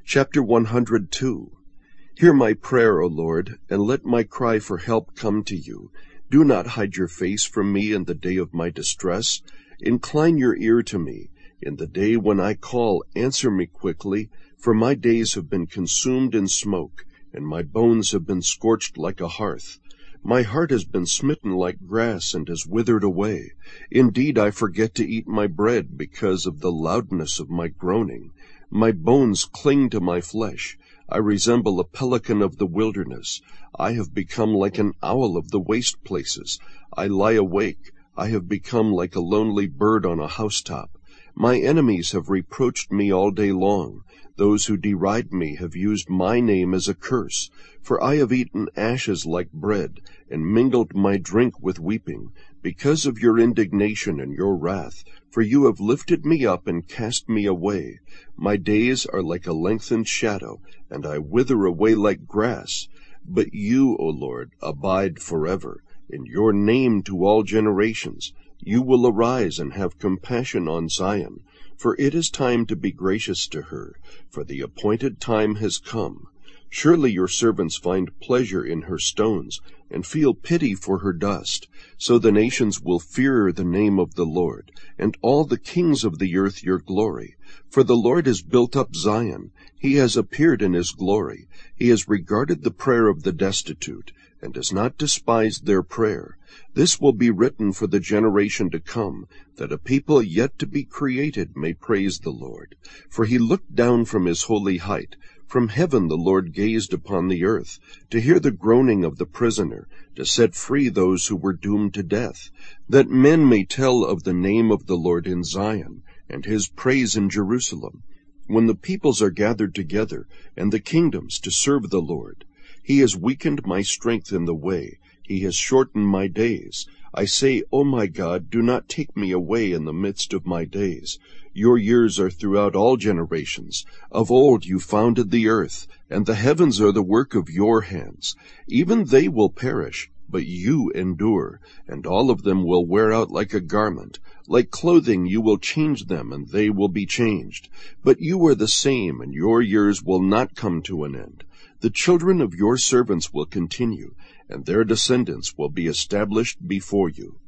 Chapter 102. Hear my prayer, O Lord, and let my cry for help come to you. Do not hide your face from me in the day of my distress. Incline your ear to me. In the day when I call, answer me quickly, for my days have been consumed in smoke, and my bones have been scorched like a hearth. My heart has been smitten like grass and has withered away. Indeed, I forget to eat my bread because of the loudness of my groaning. My bones cling to my flesh. I resemble a pelican of the wilderness. I have become like an owl of the waste places. I lie awake. I have become like a lonely bird on a housetop. My enemies have reproached me all day long. Those who deride me have used my name as a curse. For I have eaten ashes like bread, and mingled my drink with weeping, because of your indignation and your wrath. For you have lifted me up and cast me away. My days are like a lengthened shadow, and I wither away like grass. But you, O Lord, abide forever, in your name to all generations. You will arise and have compassion on Zion, for it is time to be gracious to her, for the appointed time has come. Surely your servants find pleasure in her stones, and feel pity for her dust. So the nations will fear the name of the Lord, and all the kings of the earth your glory. For the Lord has built up Zion. He has appeared in his glory. He has regarded the prayer of the destitute, and has not despised their prayer. This will be written for the generation to come, that a people yet to be created may praise the Lord. For he looked down from his holy height. From heaven the Lord gazed upon the earth, to hear the groaning of the prisoner, to set free those who were doomed to death, that men may tell of the name of the Lord in Zion, and his praise in Jerusalem, when the peoples are gathered together, and the kingdoms to serve the Lord. He has weakened my strength in the way. He has shortened my days. I say, O my God, do not take me away in the midst of my days. Your years are throughout all generations. Of old you founded the earth, and the heavens are the work of your hands. Even they will perish, but you endure, and all of them will wear out like a garment. Like clothing you will change them, and they will be changed. But you are the same, and your years will not come to an end. The children of your servants will continue, and their descendants will be established before you.